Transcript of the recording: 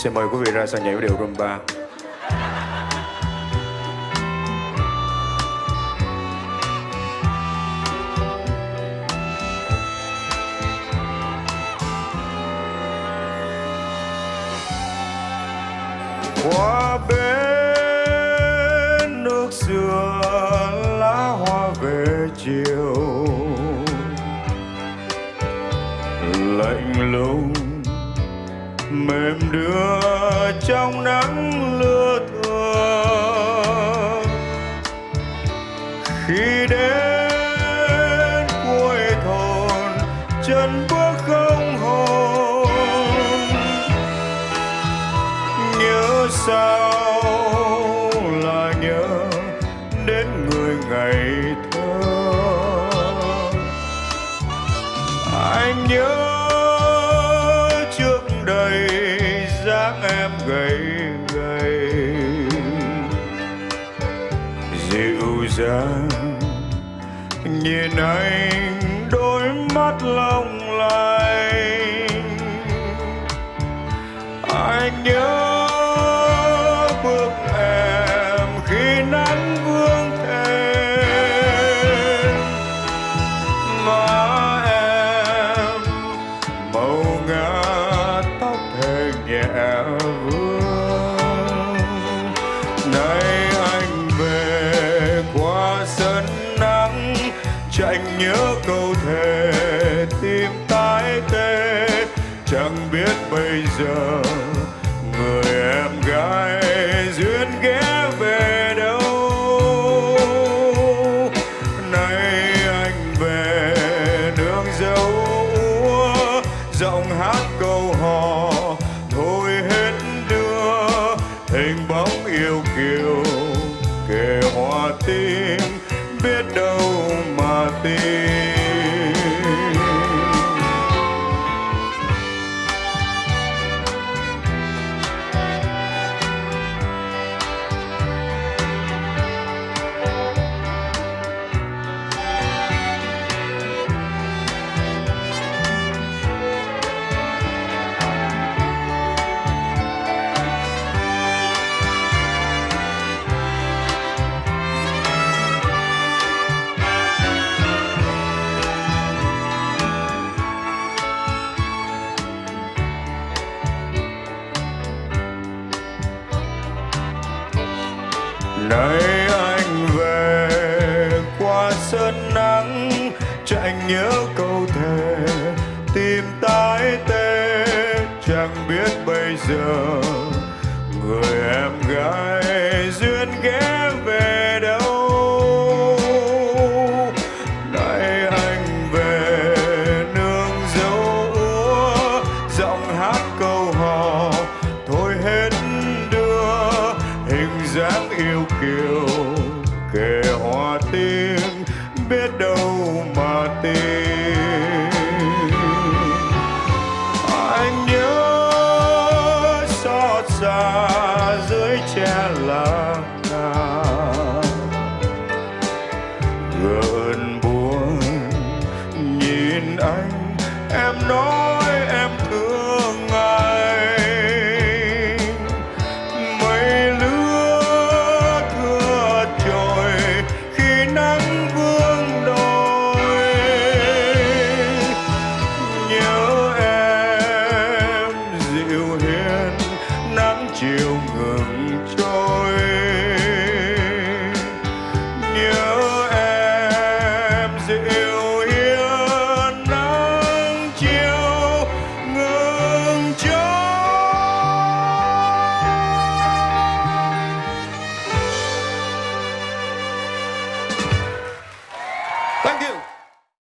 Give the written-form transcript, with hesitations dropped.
Xin mời quý vị ra sân nhảy với điệu rumba. Qua bên nước xưa lá hoa về chiều, lạnh lùng mềm đưa trong nắng lưa thưa. Khi đến cuối thôn chân bước không hồn, nhớ sao là nhớ đến người ngày thơ. Anh nhớ trước đây dáng em gầy gầy, dịu dàng nhìn anh đôi mắt long lanh. Anh nhớ bước em khi nắng vương thêm, má em màu ngả tóc thề nhẹ vương. Nay anh về qua sân nắng, chạy nhớ câu thề tim tái tê. Chẳng biết bây giờ người em gái duyên ghé về đâu. Nay anh về nương dâu úa, giọng hát câu hò thôi hết đưa. Hình bóng yêu kiều kề hoa tim, biết đâu mà tìm. Nay anh về qua sân nắng, chạy nhớ câu thề tim tái tê. Chẳng biết bây giờ người em gái duyên ghé về đâu. Nay anh về nương dâu úa, giọng hát câu hò thôi hết đưa. Hình dáng yêu kiều kề hoa tim, biết đâu mà tìm. Anh nhớ xót xa dưới che làng ngàn, gợn buồn nhìn anh em nói em thương anh. Mây lứa thưa trôi khi nắng vương đôi, nhớ em dịu hiền nắng chiều ngừng trôi.